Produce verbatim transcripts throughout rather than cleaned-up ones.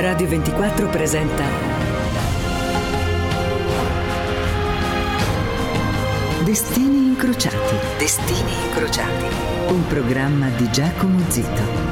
Radio ventiquattro presenta Destini incrociati. Destini incrociati. Un programma di Giacomo Zito.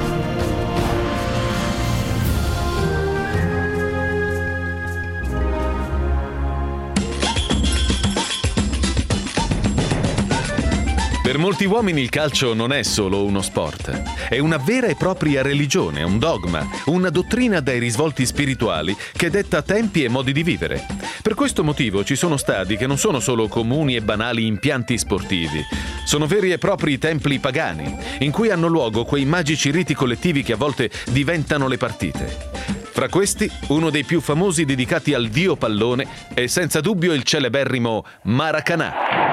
Per molti uomini il calcio non è solo uno sport, è una vera e propria religione, un dogma, una dottrina dai risvolti spirituali che detta tempi e modi di vivere. Per questo motivo ci sono stadi che non sono solo comuni e banali impianti sportivi, sono veri e propri templi pagani, in cui hanno luogo quei magici riti collettivi che a volte diventano le partite. Fra questi, uno dei più famosi dedicati al dio pallone è senza dubbio il celeberrimo Maracanã.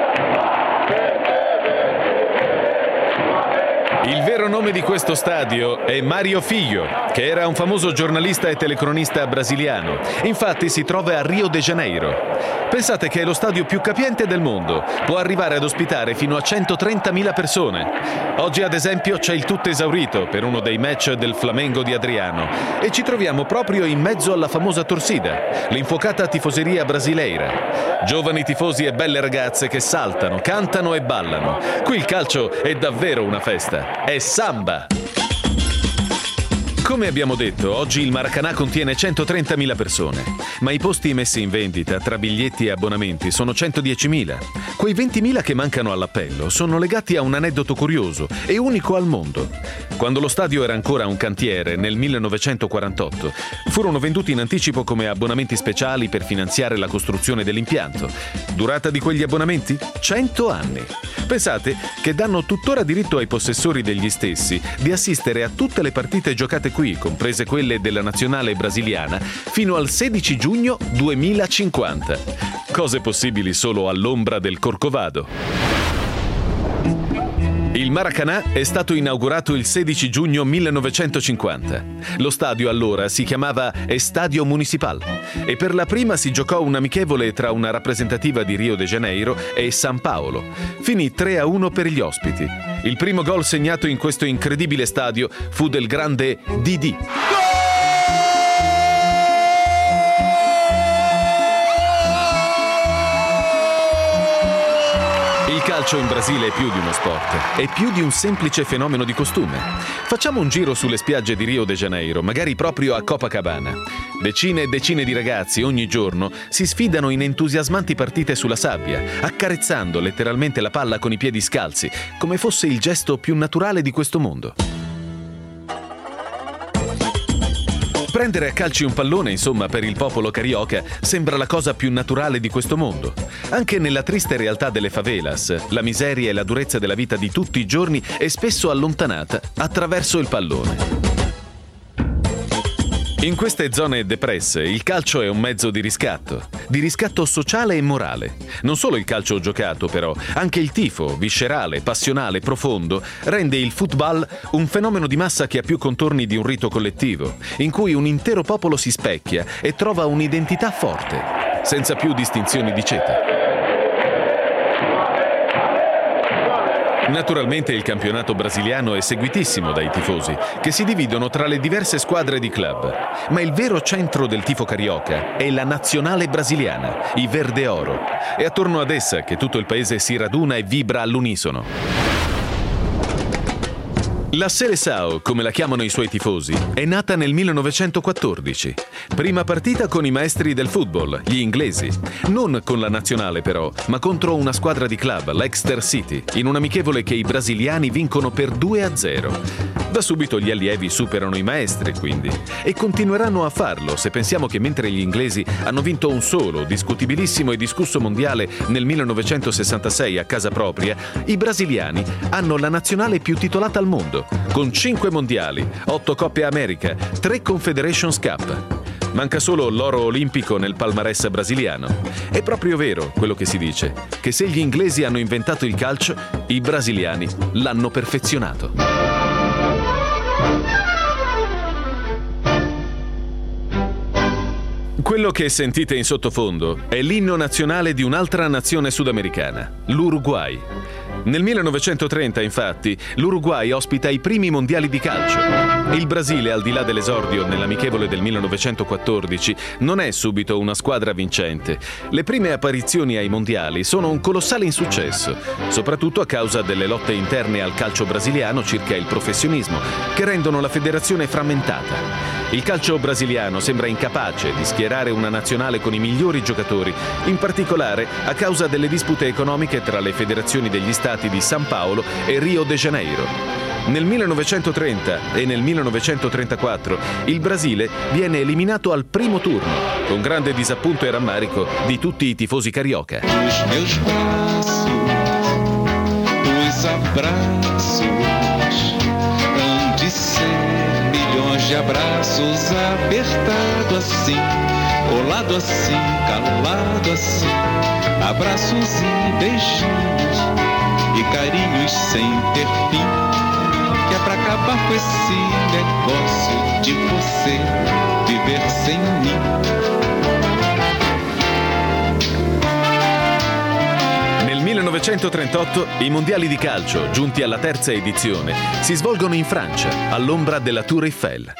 Il vero nome di questo stadio è Mário Filho, che era un famoso giornalista e telecronista brasiliano. Infatti si trova a Rio de Janeiro. Pensate che è lo stadio più capiente del mondo, può arrivare ad ospitare fino a centotrentamila persone. Oggi ad esempio c'è il tutto esaurito per uno dei match del Flamengo di Adriano e ci troviamo proprio in mezzo alla famosa torsida, l'infuocata tifoseria brasileira. Giovani tifosi e belle ragazze che saltano, cantano e ballano. Qui il calcio è davvero una festa. È samba! Come abbiamo detto, oggi il Maracanã contiene centotrentamila persone, ma i posti messi in vendita tra biglietti e abbonamenti sono centodiecimila. Quei ventimila che mancano all'appello sono legati a un aneddoto curioso e unico al mondo. Quando lo stadio era ancora un cantiere, nel millenovecentoquarantotto, furono venduti in anticipo come abbonamenti speciali per finanziare la costruzione dell'impianto. Durata di quegli abbonamenti? cento anni. Pensate che danno tuttora diritto ai possessori degli stessi di assistere a tutte le partite giocate qui, comprese quelle della nazionale brasiliana, fino al sedici giugno duemilacinquanta. Cose possibili solo all'ombra del Corcovado. Il Maracanã è stato inaugurato il sedici giugno millenovecentocinquanta. Lo stadio allora si chiamava Estadio Municipal e per la prima si giocò un amichevole tra una rappresentativa di Rio de Janeiro e San Paolo. Finì tre a uno per gli ospiti. Il primo gol segnato in questo incredibile stadio fu del grande Didi. Il calcio in Brasile è più di uno sport, è più di un semplice fenomeno di costume. Facciamo un giro sulle spiagge di Rio de Janeiro, magari proprio a Copacabana. Decine e decine di ragazzi ogni giorno si sfidano in entusiasmanti partite sulla sabbia, accarezzando letteralmente la palla con i piedi scalzi, come fosse il gesto più naturale di questo mondo. Prendere a calci un pallone, insomma, per il popolo carioca sembra la cosa più naturale di questo mondo. Anche nella triste realtà delle favelas, la miseria e la durezza della vita di tutti i giorni è spesso allontanata attraverso il pallone. In queste zone depresse il calcio è un mezzo di riscatto, di riscatto sociale e morale. Non solo il calcio giocato però, anche il tifo, viscerale, passionale, profondo, rende il football un fenomeno di massa che ha più contorni di un rito collettivo, in cui un intero popolo si specchia e trova un'identità forte, senza più distinzioni di ceto. Naturalmente il campionato brasiliano è seguitissimo dai tifosi, che si dividono tra le diverse squadre di club. Ma il vero centro del tifo carioca è la nazionale brasiliana, i Verde Oro. È attorno ad essa che tutto il paese si raduna e vibra all'unisono. La Seleção, come la chiamano i suoi tifosi, è nata nel millenovecentoquattordici. Prima partita con i maestri del football, gli inglesi. Non con la nazionale però, ma contro una squadra di club, l'Exeter City, in un amichevole che i brasiliani vincono per due a zero. Da subito gli allievi superano i maestri, quindi, e continueranno a farlo se pensiamo che mentre gli inglesi hanno vinto un solo, discutibilissimo e discusso mondiale nel millenovecentosessantasei a casa propria, i brasiliani hanno la nazionale più titolata al mondo, con cinque mondiali, otto Coppe America, tre Confederations Cup. Manca solo l'oro olimpico nel palmarès brasiliano. È proprio vero quello che si dice, che se gli inglesi hanno inventato il calcio, i brasiliani l'hanno perfezionato. Quello che sentite in sottofondo è l'inno nazionale di un'altra nazione sudamericana, l'Uruguay. Nel millenovecentotrenta, infatti, l'Uruguay ospita i primi mondiali di calcio. Il Brasile, al di là dell'esordio nell'amichevole del millenovecentoquattordici, non è subito una squadra vincente. Le prime apparizioni ai mondiali sono un colossale insuccesso, soprattutto a causa delle lotte interne al calcio brasiliano circa il professionismo, che rendono la federazione frammentata. Il calcio brasiliano sembra incapace di schierare una nazionale con i migliori giocatori, in particolare a causa delle dispute economiche tra le federazioni degli stati di San Paolo e Rio de Janeiro. Nel millenovecentotrenta e nel millenovecentotrentaquattro il Brasile viene eliminato al primo turno, con grande disappunto e rammarico di tutti i tifosi carioca. Os meus braços, os abraços, hão de ser milhões de abraços, apertado assim, colado assim, calado assim, abraços e beijinhos e carinhos sem ter fim, que é pra acabar com esse negócio de você viver sem mim. Nel millenovecentotrentotto i mondiali di calcio, giunti alla terza edizione, si svolgono in Francia, all'ombra della Tour Eiffel.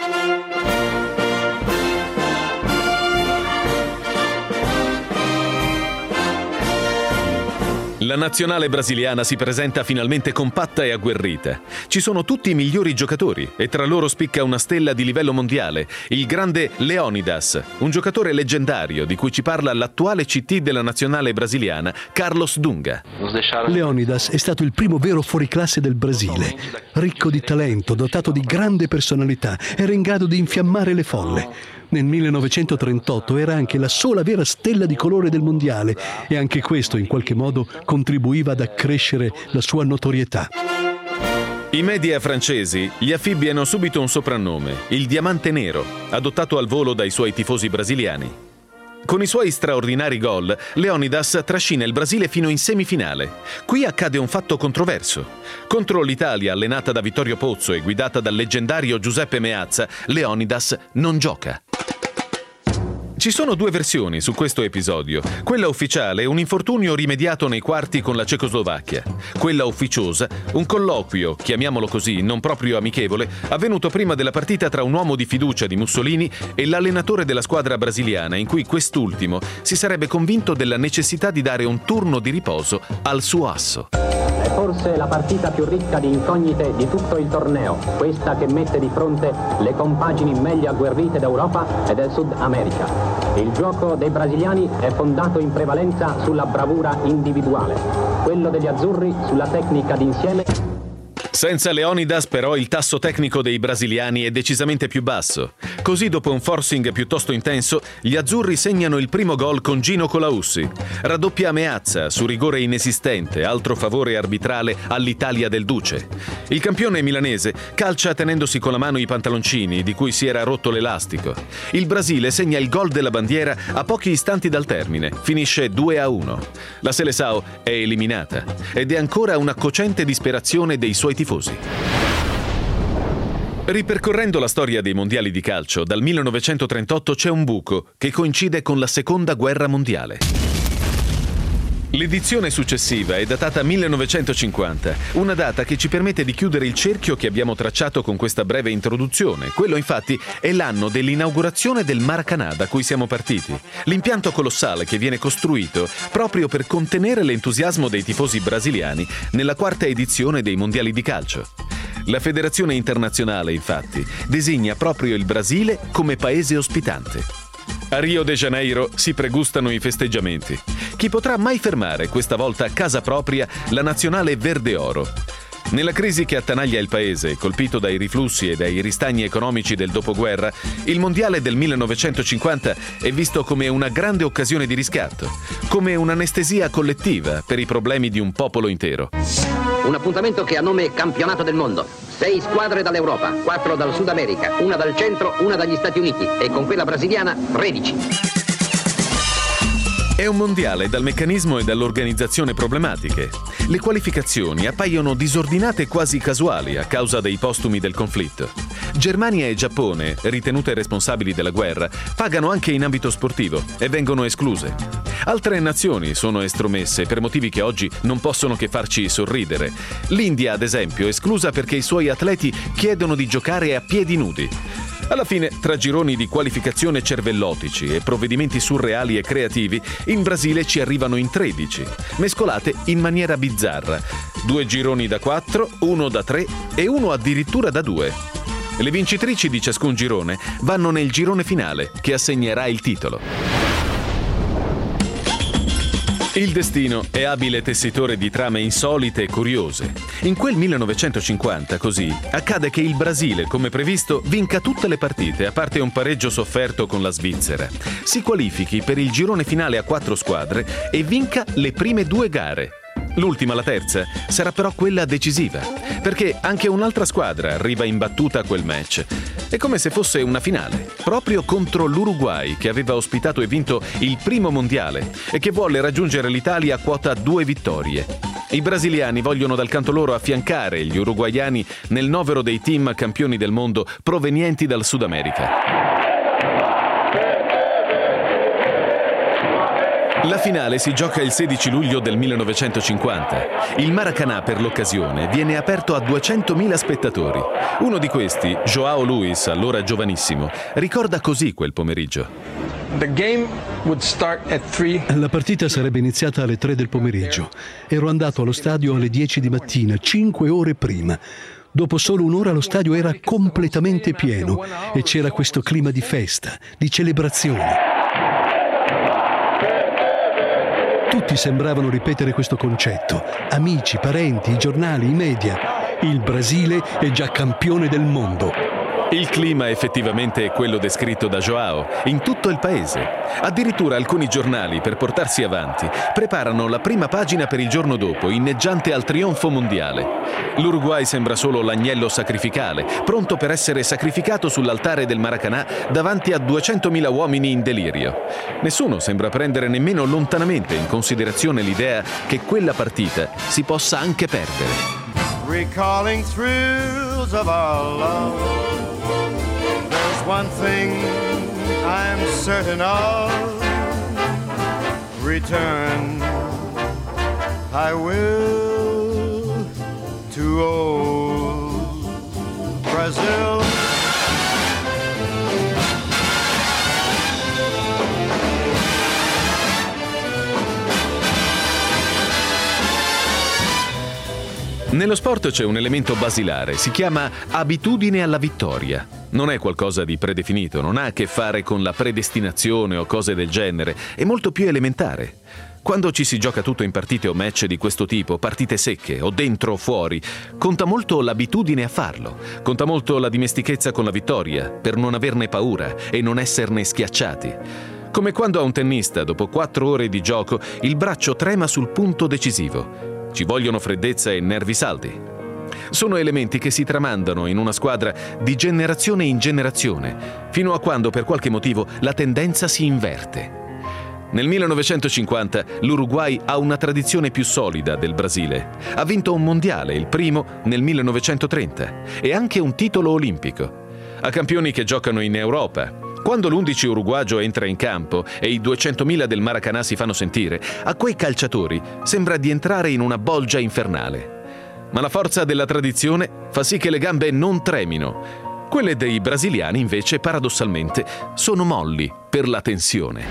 La nazionale brasiliana si presenta finalmente compatta e agguerrita. Ci sono tutti i migliori giocatori e tra loro spicca una stella di livello mondiale, il grande Leônidas, un giocatore leggendario di cui ci parla l'attuale C T della nazionale brasiliana, Carlos Dunga. Leônidas è stato il primo vero fuoriclasse del Brasile, ricco di talento, dotato di grande personalità, era in grado di infiammare le folle. Nel millenovecentotrentotto era anche la sola vera stella di colore del mondiale e anche questo in qualche modo contribuiva ad accrescere la sua notorietà. I media francesi gli affibbiano subito un soprannome, il Diamante Nero, adottato al volo dai suoi tifosi brasiliani. Con i suoi straordinari gol, Leônidas trascina il Brasile fino in semifinale. Qui accade un fatto controverso. Contro l'Italia, allenata da Vittorio Pozzo e guidata dal leggendario Giuseppe Meazza, Leônidas non gioca. Ci sono due versioni su questo episodio. Quella ufficiale è un infortunio rimediato nei quarti con la Cecoslovacchia. Quella ufficiosa, un colloquio, chiamiamolo così, non proprio amichevole, avvenuto prima della partita tra un uomo di fiducia di Mussolini e l'allenatore della squadra brasiliana, in cui quest'ultimo si sarebbe convinto della necessità di dare un turno di riposo al suo asso. È forse la partita più ricca di incognite di tutto il torneo, questa che mette di fronte le compagini meglio agguerrite d'Europa e del Sud America. Il gioco dei brasiliani è fondato in prevalenza sulla bravura individuale, quello degli azzurri sulla tecnica d'insieme. Senza Leônidas però il tasso tecnico dei brasiliani è decisamente più basso. Così dopo un forcing piuttosto intenso, gli azzurri segnano il primo gol con Gino Colaussi. Raddoppia Meazza su rigore inesistente, altro favore arbitrale all'Italia del Duce. Il campione milanese calcia tenendosi con la mano i pantaloncini di cui si era rotto l'elastico. Il Brasile segna il gol della bandiera a pochi istanti dal termine, finisce due a uno. La Seleção è eliminata ed è ancora una cocente disperazione dei suoi tifosi. Ripercorrendo la storia dei mondiali di calcio, dal millenovecentotrentotto c'è un buco che coincide con la Seconda Guerra Mondiale. L'edizione successiva è datata millenovecentocinquanta, una data che ci permette di chiudere il cerchio che abbiamo tracciato con questa breve introduzione. Quello infatti è l'anno dell'inaugurazione del Maracanã da cui siamo partiti. L'impianto colossale che viene costruito proprio per contenere l'entusiasmo dei tifosi brasiliani nella quarta edizione dei mondiali di calcio. La Federazione Internazionale, infatti, designa proprio il Brasile come paese ospitante. A Rio de Janeiro si pregustano i festeggiamenti. Chi potrà mai fermare, questa volta a casa propria, la nazionale verde oro? Nella crisi che attanaglia il paese, colpito dai riflussi e dai ristagni economici del dopoguerra, il mondiale del millenovecentocinquanta è visto come una grande occasione di riscatto, come un'anestesia collettiva per i problemi di un popolo intero. Un appuntamento che ha nome Campionato del Mondo. Sei squadre dall'Europa, quattro dal Sud America, una dal centro, una dagli Stati Uniti e con quella brasiliana tredici. È un mondiale dal meccanismo e dall'organizzazione problematiche. Le qualificazioni appaiono disordinate e quasi casuali a causa dei postumi del conflitto. Germania e Giappone, ritenute responsabili della guerra, pagano anche in ambito sportivo e vengono escluse. Altre nazioni sono estromesse per motivi che oggi non possono che farci sorridere. L'India, ad esempio, è esclusa perché i suoi atleti chiedono di giocare a piedi nudi. Alla fine, tra gironi di qualificazione cervellotici e provvedimenti surreali e creativi, in Brasile ci arrivano in tredici, mescolate in maniera bizzarra. Due gironi da quattro, uno da tre e uno addirittura da due. Le vincitrici di ciascun girone vanno nel girone finale, che assegnerà il titolo. Il destino è abile tessitore di trame insolite e curiose. In quel millenovecentocinquanta, così, accade che il Brasile, come previsto, vinca tutte le partite, a parte un pareggio sofferto con la Svizzera. Si qualifichi per il girone finale a quattro squadre e vinca le prime due gare. L'ultima, la terza, sarà però quella decisiva, perché anche un'altra squadra arriva imbattuta a quel match. È come se fosse una finale, proprio contro l'Uruguay, che aveva ospitato e vinto il primo mondiale e che vuole raggiungere l'Italia a quota due vittorie. I brasiliani vogliono dal canto loro affiancare gli uruguaiani nel novero dei team campioni del mondo provenienti dal Sud America. La finale si gioca il sedici luglio del millenovecentocinquanta. Il Maracanã, per l'occasione, viene aperto a duecentomila spettatori. Uno di questi, João Luis, allora giovanissimo, ricorda così quel pomeriggio. The game would start at three. La partita sarebbe iniziata alle tre del pomeriggio. Ero andato allo stadio alle dieci di mattina, cinque ore prima. Dopo solo un'ora lo stadio era completamente pieno e c'era questo clima di festa, di celebrazione. Tutti sembravano ripetere questo concetto. Amici, parenti, i giornali, i media. Il Brasile è già campione del mondo. Il clima effettivamente è quello descritto da João in tutto il paese. Addirittura alcuni giornali, per portarsi avanti, preparano la prima pagina per il giorno dopo, inneggiante al trionfo mondiale. L'Uruguay sembra solo l'agnello sacrificale, pronto per essere sacrificato sull'altare del Maracanã davanti a duecentomila uomini in delirio. Nessuno sembra prendere nemmeno lontanamente in considerazione l'idea che quella partita si possa anche perdere. Recalling thrills of our love, there's one thing I'm certain of. Return I will to old Brazil. Nello sport c'è un elemento basilare, si chiama abitudine alla vittoria. Non è qualcosa di predefinito, non ha a che fare con la predestinazione o cose del genere, è molto più elementare. Quando ci si gioca tutto in partite o match di questo tipo, partite secche o dentro o fuori, conta molto l'abitudine a farlo, conta molto la dimestichezza con la vittoria, per non averne paura e non esserne schiacciati. Come quando a un tennista, dopo quattro ore di gioco, il braccio trema sul punto decisivo. Ci vogliono freddezza e nervi saldi. Sono elementi che si tramandano in una squadra di generazione in generazione, fino a quando per qualche motivo la tendenza si inverte. Nel millenovecentocinquanta l'Uruguay ha una tradizione più solida del Brasile. Ha vinto un mondiale, il primo nel millenovecentotrenta, e anche un titolo olimpico. Ha campioni che giocano in Europa. Quando l'undici uruguagio entra in campo e i duecentomila del Maracanã si fanno sentire, a quei calciatori sembra di entrare in una bolgia infernale. Ma la forza della tradizione fa sì che le gambe non tremino. Quelle dei brasiliani, invece, paradossalmente, sono molli per la tensione.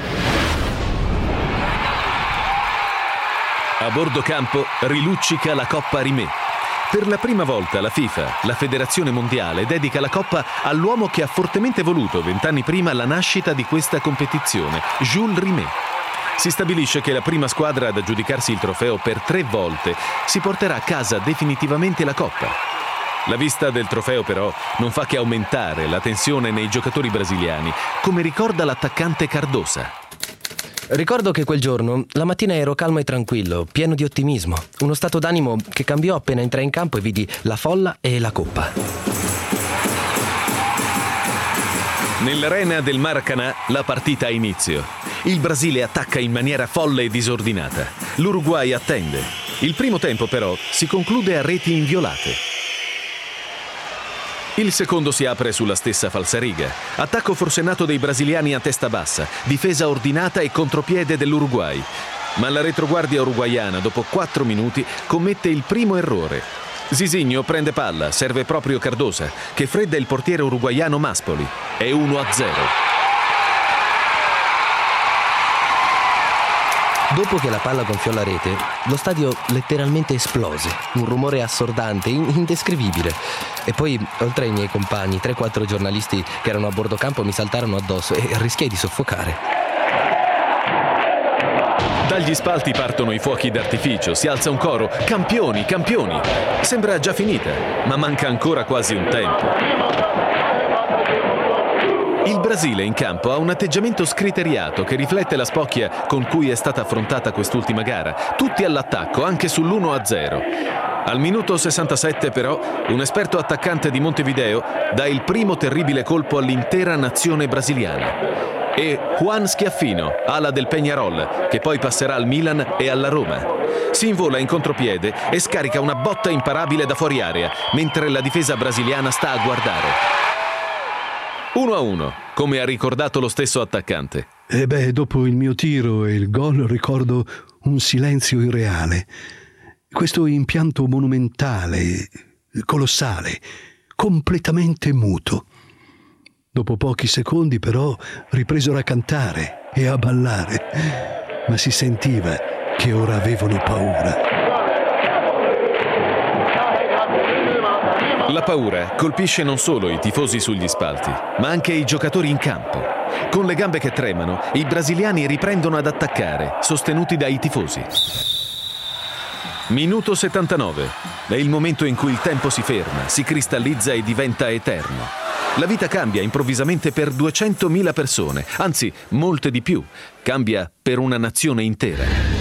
A bordo campo riluccica la Coppa Rimé. Per la prima volta la FIFA, la Federazione Mondiale, dedica la Coppa all'uomo che ha fortemente voluto vent'anni prima la nascita di questa competizione, Jules Rimet. Si stabilisce che la prima squadra ad aggiudicarsi il trofeo per tre volte si porterà a casa definitivamente la Coppa. La vista del trofeo però non fa che aumentare la tensione nei giocatori brasiliani, come ricorda l'attaccante Cardosa. Ricordo che quel giorno, la mattina ero calmo e tranquillo, pieno di ottimismo. Uno stato d'animo che cambiò appena entrai in campo e vidi la folla e la coppa. Nell'arena del Maracanã la partita ha inizio. Il Brasile attacca in maniera folle e disordinata. L'Uruguay attende. Il primo tempo però si conclude a reti inviolate. Il secondo si apre sulla stessa falsariga. Attacco forsennato dei brasiliani a testa bassa, difesa ordinata e contropiede dell'Uruguay. Ma la retroguardia uruguaiana, dopo quattro minuti, commette il primo errore. Zizinho prende palla, serve proprio Cardosa, che fredda il portiere uruguaiano Maspoli. È uno a zero. Dopo che la palla gonfiò la rete, lo stadio letteralmente esplose. Un rumore assordante, indescrivibile. E poi, oltre ai miei compagni, tre quattro giornalisti che erano a bordo campo mi saltarono addosso e rischiai di soffocare. Dagli spalti partono i fuochi d'artificio, si alza un coro: campioni, campioni! Sembra già finita, ma manca ancora quasi un tempo. Il Brasile in campo ha un atteggiamento scriteriato che riflette la spocchia con cui è stata affrontata quest'ultima gara. Tutti all'attacco, anche sull'uno a zero. Al minuto sessantasette però un esperto attaccante di Montevideo dà il primo terribile colpo all'intera nazione brasiliana. E Juan Schiaffino, ala del Peñarol, che poi passerà al Milan e alla Roma. Si invola in contropiede e scarica una botta imparabile da fuori area, mentre la difesa brasiliana sta a guardare. uno a uno, come ha ricordato lo stesso attaccante. E beh, dopo il mio tiro e il gol ricordo un silenzio irreale. Questo impianto monumentale, colossale, completamente muto. Dopo pochi secondi però ripresero a cantare e a ballare, ma si sentiva che ora avevano paura. La paura colpisce non solo i tifosi sugli spalti, ma anche i giocatori in campo. Con le gambe che tremano, i brasiliani riprendono ad attaccare, sostenuti dai tifosi. Minuto settantanove. È il momento in cui il tempo si ferma, si cristallizza e diventa eterno. La vita cambia improvvisamente per duecentomila persone, anzi, molte di più. Cambia per una nazione intera.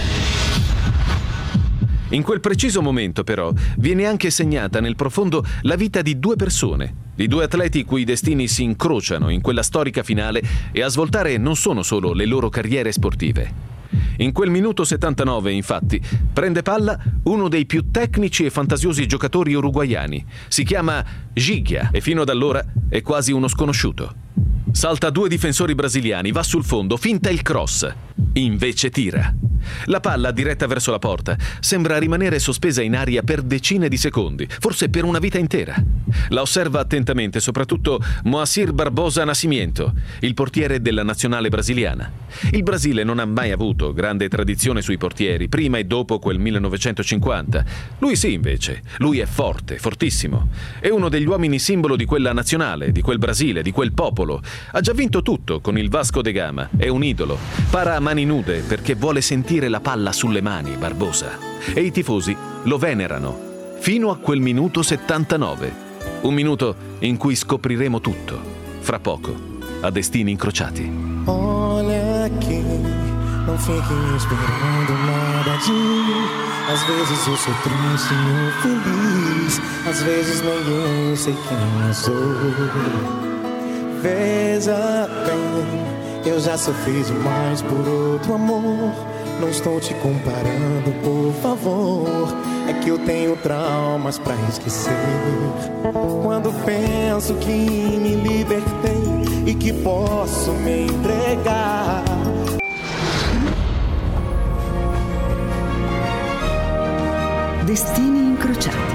In quel preciso momento, però, viene anche segnata nel profondo la vita di due persone, di due atleti i cui destini si incrociano in quella storica finale e a svoltare non sono solo le loro carriere sportive. In quel minuto settantanove, infatti, prende palla uno dei più tecnici e fantasiosi giocatori uruguaiani. Si chiama Giglia e fino ad allora è quasi uno sconosciuto. Salta due difensori brasiliani, va sul fondo, finta il cross. Invece tira. La palla, diretta verso la porta, sembra rimanere sospesa in aria per decine di secondi, forse per una vita intera. La osserva attentamente soprattutto Moacir Barbosa Nascimento, il portiere della nazionale brasiliana. Il Brasile non ha mai avuto grande tradizione sui portieri, prima e dopo quel millenovecentocinquanta. Lui sì, invece. Lui è forte, fortissimo. È uno degli uomini simbolo di quella nazionale, di quel Brasile, di quel popolo. Ha già vinto tutto con il Vasco da Gama. È un idolo. Para a mani nude perché vuole sentire la palla sulle mani, Barbosa. E i tifosi lo venerano fino a quel minuto settantanove. Un minuto in cui scopriremo tutto. Fra poco, a Destini Incrociati. Olha aqui, não fiquem esperando nada de mim. Às vezes eu sou triste e feliz. Às vezes nem eu sei quem eu sou. Veja bem, eu já sofri demais por outro amor. Não estou te comparando, por favor. É que eu tenho traumas pra esquecer. Quando penso que me libertei e que posso me entregar. Destini incrociati.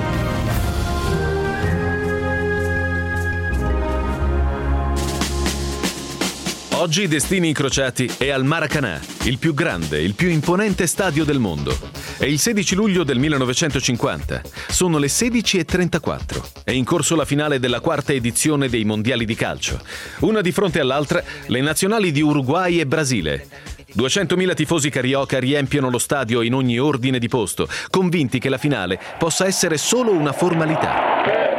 Oggi Destini Incrociati è al Maracanã, il più grande, il più imponente stadio del mondo. È il sedici luglio del millenovecentocinquanta. Sono le sedici e trentaquattro. È in corso la finale della quarta edizione dei mondiali di calcio. Una di fronte all'altra, le nazionali di Uruguay e Brasile. duecentomila tifosi carioca riempiono lo stadio in ogni ordine di posto, convinti che la finale possa essere solo una formalità.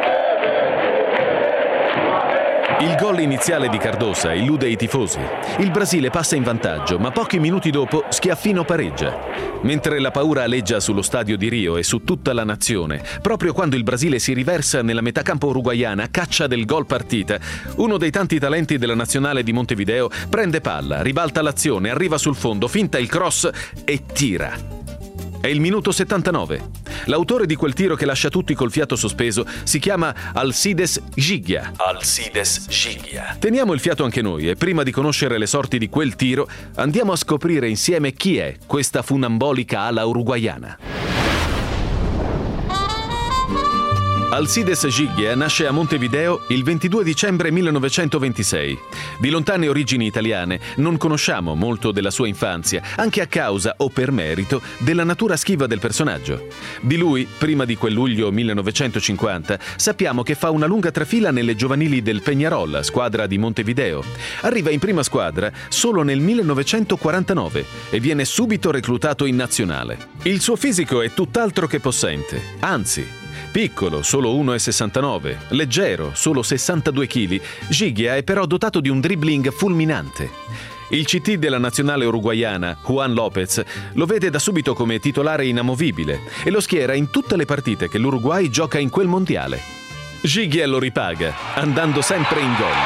Il gol iniziale di Cardosa illude i tifosi. Il Brasile passa in vantaggio, ma pochi minuti dopo Schiaffino pareggia. Mentre la paura aleggia sullo stadio di Rio e su tutta la nazione, proprio quando il Brasile si riversa nella metà campo uruguaiana a caccia del gol partita, uno dei tanti talenti della nazionale di Montevideo prende palla, ribalta l'azione, arriva sul fondo, finta il cross e tira. È È il minuto settantanove. L'autore di quel tiro che lascia tutti col fiato sospeso si chiama Alcides Ghigia. Alcides Ghigia. Teniamo il fiato anche noi e prima di conoscere le sorti di quel tiro andiamo a scoprire insieme chi è questa funambolica ala uruguaiana. Alcides Ghigia nasce a Montevideo il ventidue dicembre millenovecentoventisei. Di lontane origini italiane, non conosciamo molto della sua infanzia, anche a causa o per merito della natura schiva del personaggio. Di lui, prima di quel luglio millenovecentocinquanta, sappiamo che fa una lunga trafila nelle giovanili del Peñarol, squadra di Montevideo. Arriva in prima squadra solo nel millenovecentoquarantanove e viene subito reclutato in nazionale. Il suo fisico è tutt'altro che possente, anzi, piccolo, solo uno virgola sessantanove, leggero, solo sessantadue chili, Ghigia è però dotato di un dribbling fulminante. Il C T della nazionale uruguaiana, Juan López, lo vede da subito come titolare inamovibile e lo schiera in tutte le partite che l'Uruguay gioca in quel mondiale. Ghigia lo ripaga, andando sempre in gol.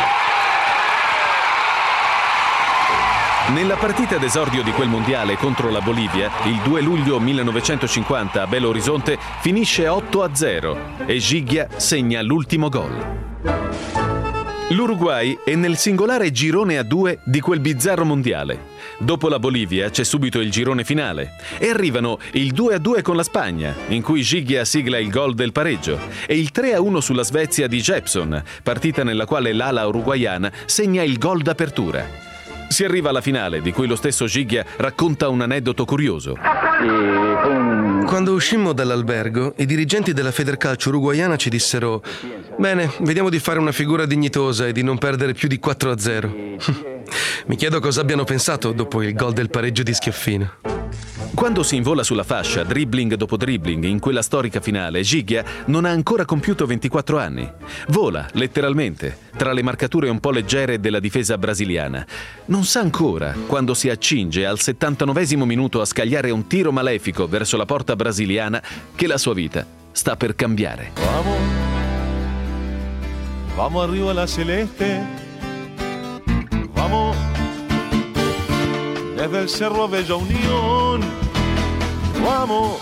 Nella partita d'esordio di quel mondiale contro la Bolivia, il due luglio millenovecentocinquanta a Belo Horizonte, finisce otto a zero e Ghigia segna l'ultimo gol. L'Uruguay è nel singolare girone a due di quel bizzarro mondiale. Dopo la Bolivia c'è subito il girone finale e arrivano il due a due con la Spagna, in cui Ghigia sigla il gol del pareggio, e il tre a uno sulla Svezia di Jeppson, partita nella quale l'ala uruguaiana segna il gol d'apertura. Si arriva alla finale, di cui lo stesso Ghigia racconta un aneddoto curioso. Quando uscimmo dall'albergo, i dirigenti della Federcalcio uruguaiana ci dissero: bene, vediamo di fare una figura dignitosa e di non perdere più di quattro a zero. Mi chiedo cosa abbiano pensato dopo il gol del pareggio di Schiaffino. Quando si invola sulla fascia, dribbling dopo dribbling, in quella storica finale, Ghigia non ha ancora compiuto ventiquattro anni. Vola, letteralmente, tra le marcature un po' leggere della difesa brasiliana. Non sa ancora, quando si accinge al settantanovesimo minuto a scagliare un tiro malefico verso la porta brasiliana, che la sua vita sta per cambiare. Vamos, vamos arriba la celeste, vamos, desde el Cerro Bella Unión, vamos,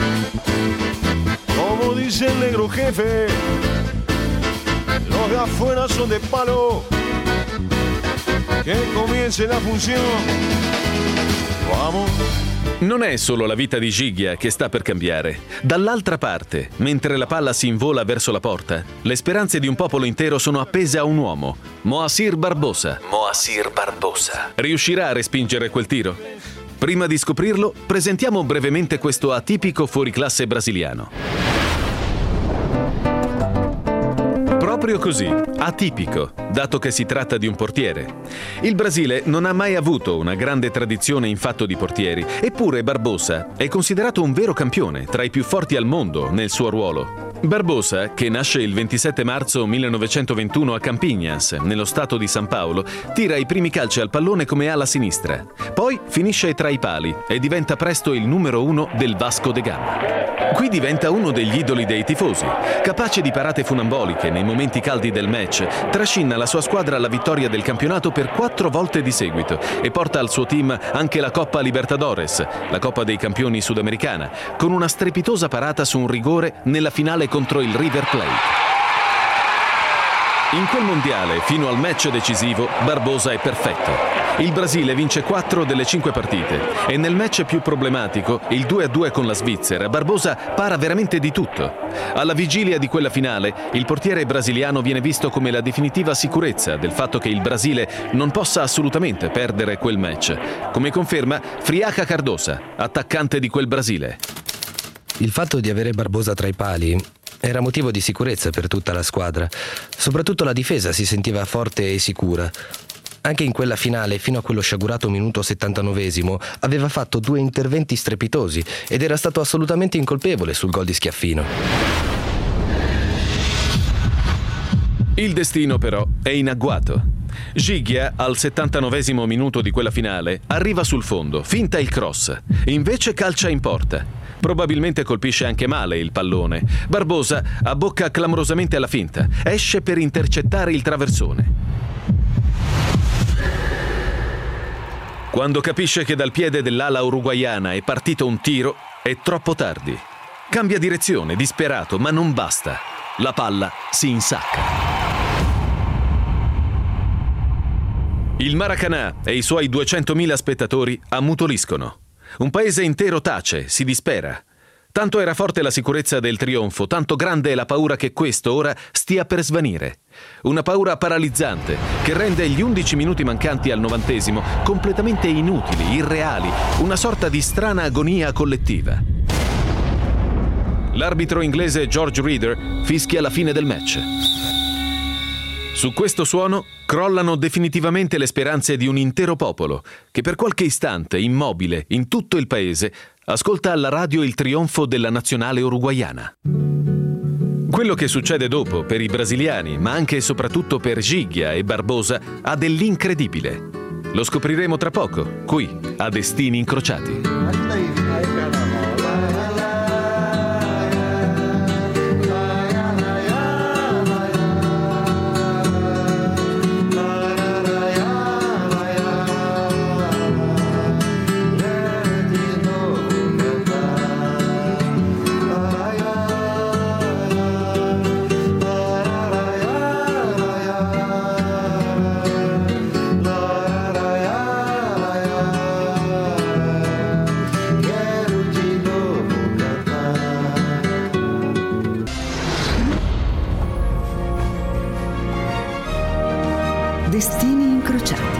como dice el negro jefe, los de afuera son de palo, que comience la función, vamos. Non è solo la vita di Ghigia che sta per cambiare. Dall'altra parte, mentre la palla si invola verso la porta, le speranze di un popolo intero sono appese a un uomo, Moacir Barbosa. Moacir Barbosa. Riuscirà a respingere quel tiro? Prima di scoprirlo, presentiamo brevemente questo atipico fuoriclasse brasiliano. Proprio così, atipico, dato che si tratta di un portiere. Il Brasile non ha mai avuto una grande tradizione in fatto di portieri, eppure Barbosa è considerato un vero campione, tra i più forti al mondo nel suo ruolo. Barbosa, che nasce il ventisette marzo millenovecentoventuno a Campinas, nello stato di San Paolo, tira i primi calci al pallone come ala sinistra. Poi finisce tra i pali e diventa presto il numero uno del Vasco da Gama. Qui diventa uno degli idoli dei tifosi. Capace di parate funamboliche nei momenti caldi del match, trascina la sua squadra alla vittoria del campionato per quattro volte di seguito e porta al suo team anche la Coppa Libertadores, la Coppa dei Campioni sudamericana, con una strepitosa parata su un rigore nella finale contro il River Plate. In quel mondiale, fino al match decisivo, Barbosa è perfetto. Il Brasile vince quattro delle cinque partite e nel match più problematico, il due a due con la Svizzera, Barbosa para veramente di tutto. Alla vigilia di quella finale, il portiere brasiliano viene visto come la definitiva sicurezza del fatto che il Brasile non possa assolutamente perdere quel match, come conferma Friaca Cardosa, attaccante di quel Brasile. Il fatto di avere Barbosa tra i pali era motivo di sicurezza per tutta la squadra. Soprattutto la difesa si sentiva forte e sicura. Anche in quella finale, fino a quello sciagurato minuto settantanovesimo, aveva fatto due interventi strepitosi ed era stato assolutamente incolpevole sul gol di Schiaffino. Il destino però è in agguato. Ghigia, al settantanovesimo minuto di quella finale, arriva sul fondo, finta il cross, invece calcia in porta. Probabilmente colpisce anche male il pallone. Barbosa abbocca clamorosamente alla finta, esce per intercettare il traversone. Quando capisce che dal piede dell'ala uruguaiana è partito un tiro, È troppo tardi. Cambia direzione, disperato, ma non basta. La palla si insacca. Il Maracanã e i suoi duecentomila spettatori ammutoliscono. Un paese intero tace, si dispera. Tanto era forte la sicurezza del trionfo, tanto grande è la paura che questo ora stia per svanire. Una paura paralizzante che rende gli undici minuti mancanti al novantesimo completamente inutili, irreali, una sorta di strana agonia collettiva. L'arbitro inglese George Reader fischia la fine del match. Su questo suono crollano definitivamente le speranze di un intero popolo che per qualche istante, immobile in tutto il paese, ascolta alla radio il trionfo della nazionale uruguaiana. Quello che succede dopo per i brasiliani, ma anche e soprattutto per Giglia e Barbosa, ha dell'incredibile. Lo scopriremo tra poco, qui a Destini Incrociati. Destini Incrociati.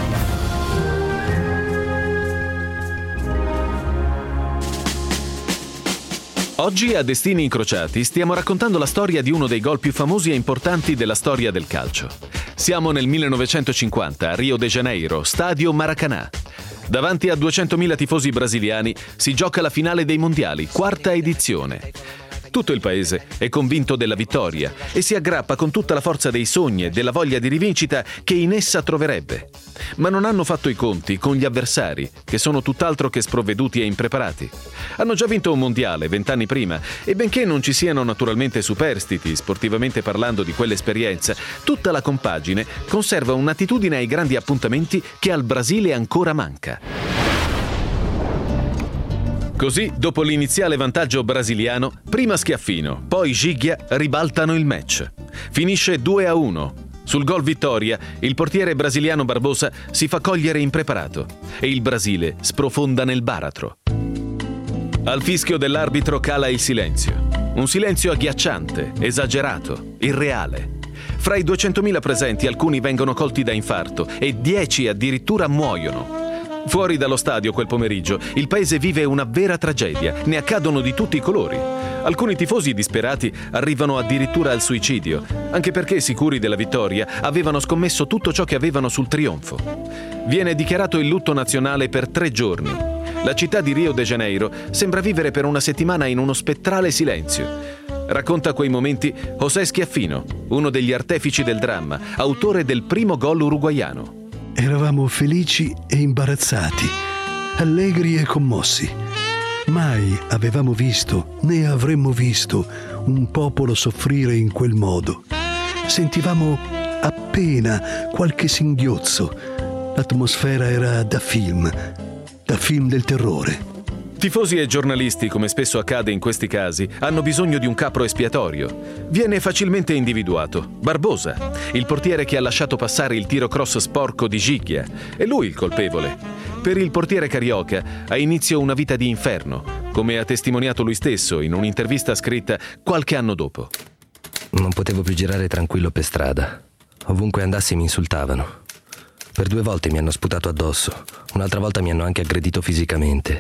Oggi a Destini Incrociati stiamo raccontando la storia di uno dei gol più famosi e importanti della storia del calcio. Siamo nel millenovecentocinquanta a Rio de Janeiro, stadio Maracanã. Davanti a duecentomila tifosi brasiliani si gioca la finale dei mondiali, quarta edizione. Tutto il paese è convinto della vittoria e si aggrappa con tutta la forza dei sogni e della voglia di rivincita che in essa troverebbe. Ma non hanno fatto i conti con gli avversari, che sono tutt'altro che sprovveduti e impreparati. Hanno già vinto un mondiale vent'anni prima e benché non ci siano naturalmente superstiti, sportivamente parlando, di quell'esperienza, tutta la compagine conserva un'attitudine ai grandi appuntamenti che al Brasile ancora manca. Così, dopo l'iniziale vantaggio brasiliano, prima Schiaffino, poi Giglia ribaltano il match. Finisce due a uno. Sul gol vittoria, il portiere brasiliano Barbosa si fa cogliere impreparato e il Brasile sprofonda nel baratro. Al fischio dell'arbitro cala il silenzio. Un silenzio agghiacciante, esagerato, irreale. Fra i duecentomila presenti alcuni vengono colti da infarto e dieci addirittura muoiono. Fuori dallo stadio quel pomeriggio il paese vive una vera tragedia, ne accadono di tutti i colori. Alcuni tifosi disperati arrivano addirittura al suicidio, anche perché, sicuri della vittoria, avevano scommesso tutto ciò che avevano sul trionfo. Viene dichiarato il lutto nazionale per tre giorni. La città di Rio de Janeiro sembra vivere per una settimana in uno spettrale silenzio. Racconta quei momenti José Schiaffino, uno degli artefici del dramma, autore del primo gol uruguaiano. Eravamo felici e imbarazzati, allegri e commossi. Mai avevamo visto, né avremmo visto, un popolo soffrire in quel modo. Sentivamo appena qualche singhiozzo. L'atmosfera era da film, da film del terrore. Tifosi e giornalisti, come spesso accade in questi casi, hanno bisogno di un capro espiatorio. Viene facilmente individuato. Barbosa, il portiere che ha lasciato passare il tiro cross sporco di Giglia. È lui il colpevole. Per il portiere carioca ha inizio una vita di inferno, come ha testimoniato lui stesso in un'intervista scritta qualche anno dopo. Non potevo più girare tranquillo per strada. Ovunque andassi mi insultavano. Per due volte mi hanno sputato addosso. Un'altra volta mi hanno anche aggredito fisicamente.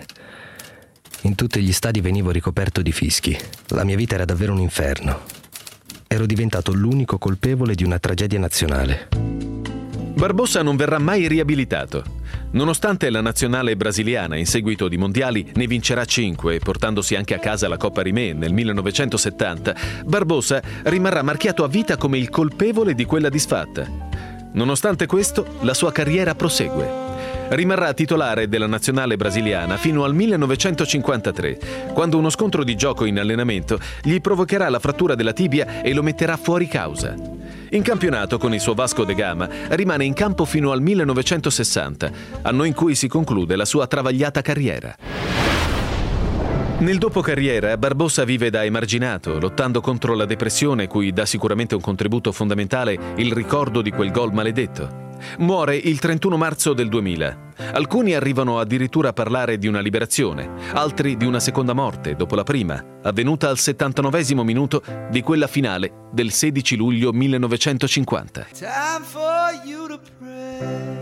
In tutti gli stadi venivo ricoperto di fischi. La mia vita era davvero un inferno. Ero diventato l'unico colpevole di una tragedia nazionale. Barbosa non verrà mai riabilitato. Nonostante la nazionale brasiliana in seguito di mondiali ne vincerà cinque, portandosi anche a casa la Coppa Rimè nel millenovecentosettanta, Barbosa rimarrà marchiato a vita come il colpevole di quella disfatta. Nonostante questo, la sua carriera prosegue. Rimarrà titolare della nazionale brasiliana fino al millenovecentocinquantatré, quando uno scontro di gioco in allenamento gli provocherà la frattura della tibia e lo metterà fuori causa. In campionato con il suo Vasco da Gama rimane in campo fino al millenovecentosessanta, anno in cui si conclude la sua travagliata carriera. Nel dopocarriera Barbosa vive da emarginato, lottando contro la depressione, cui dà sicuramente un contributo fondamentale il ricordo di quel gol maledetto. Muore il trentuno marzo del duemila. Alcuni arrivano addirittura a parlare di una liberazione, altri di una seconda morte dopo la prima, avvenuta al settantanovesimo minuto di quella finale del sedici luglio millenovecentocinquanta. Time for you to pray.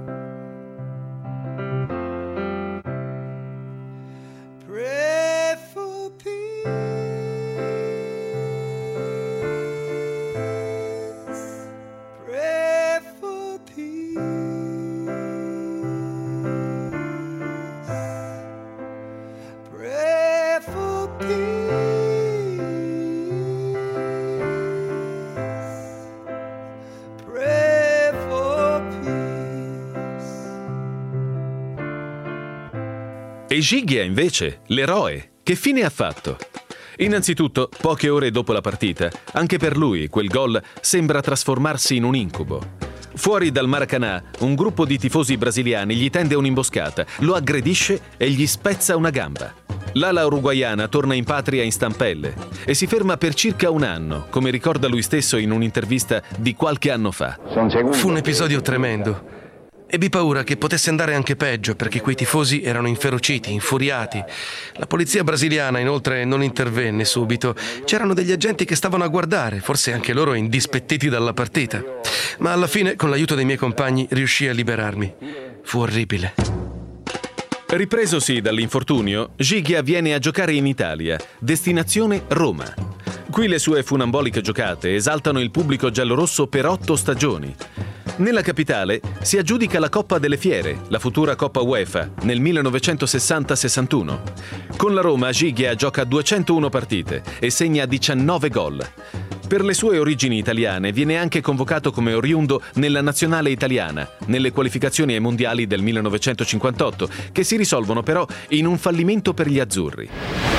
Pray for peace. Pray for peace. Pray for peace. Pray for peace. E Giglia, invece, l'eroe, che fine ha fatto? Innanzitutto, poche ore dopo la partita, anche per lui quel gol sembra trasformarsi in un incubo. Fuori dal Maracanã, un gruppo di tifosi brasiliani gli tende un'imboscata, lo aggredisce e gli spezza una gamba. L'ala uruguaiana torna in patria in stampelle e si ferma per circa un anno, come ricorda lui stesso in un'intervista di qualche anno fa. Fu un episodio tremendo. Ebbi paura che potesse andare anche peggio, perché quei tifosi erano inferociti, infuriati. La polizia brasiliana inoltre non intervenne subito. C'erano degli agenti che stavano a guardare, forse anche loro indispettiti dalla partita. Ma alla fine, con l'aiuto dei miei compagni, riuscii a liberarmi. Fu orribile. Ripresosi dall'infortunio, Giglia viene a giocare in Italia, destinazione Roma. Qui le sue funamboliche giocate esaltano il pubblico giallorosso per otto stagioni. Nella capitale si aggiudica la Coppa delle Fiere, la futura Coppa UEFA, nel millenovecentosessanta sessantuno. Con la Roma Giglia gioca duecentouno partite e segna diciannove gol. Per le sue origini italiane viene anche convocato come oriundo nella nazionale italiana, nelle qualificazioni ai mondiali del millenovecentocinquantotto, che si risolvono però in un fallimento per gli azzurri.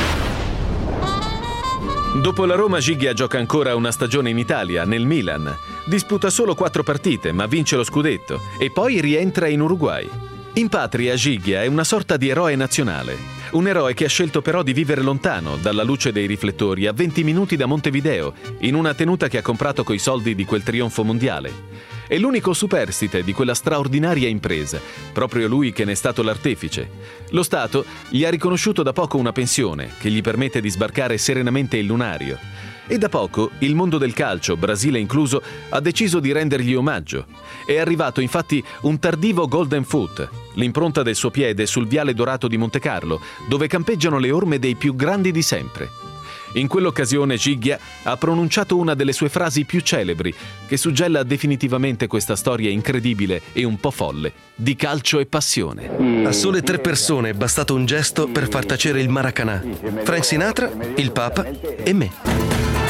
Dopo la Roma Giglia gioca ancora una stagione in Italia, nel Milan. Disputa solo quattro partite, ma vince lo scudetto e poi rientra in Uruguay. In patria Giglia è una sorta di eroe nazionale. Un eroe che ha scelto però di vivere lontano dalla luce dei riflettori, a venti minuti da Montevideo, in una tenuta che ha comprato coi soldi di quel trionfo mondiale. È l'unico superstite di quella straordinaria impresa, proprio lui che ne è stato l'artefice. Lo Stato gli ha riconosciuto da poco una pensione che gli permette di sbarcare serenamente il lunario. E da poco il mondo del calcio, Brasile incluso, ha deciso di rendergli omaggio. È arrivato infatti un tardivo Golden Foot, l'impronta del suo piede sul viale dorato di Montecarlo, dove campeggiano le orme dei più grandi di sempre. In quell'occasione Giglia ha pronunciato una delle sue frasi più celebri, che suggella definitivamente questa storia incredibile e un po' folle di calcio e passione. A sole tre persone è bastato un gesto per far tacere il Maracanã. Frank Sinatra, il Papa e me.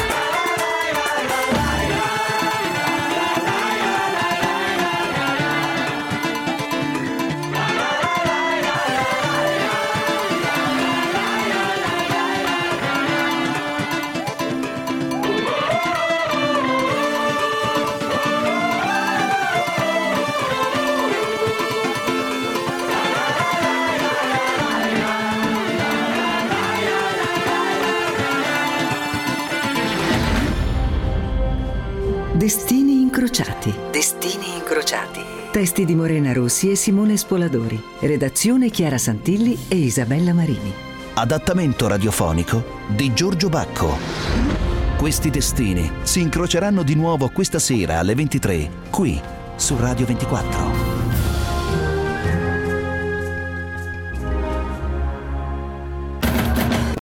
Destini incrociati. Destini incrociati. Testi di Morena Rossi e Simone Spoladori. Redazione Chiara Santilli e Isabella Marini. Adattamento radiofonico di Giorgio Bacco. Questi destini si incroceranno di nuovo questa sera alle ventitré, qui su Radio ventiquattro.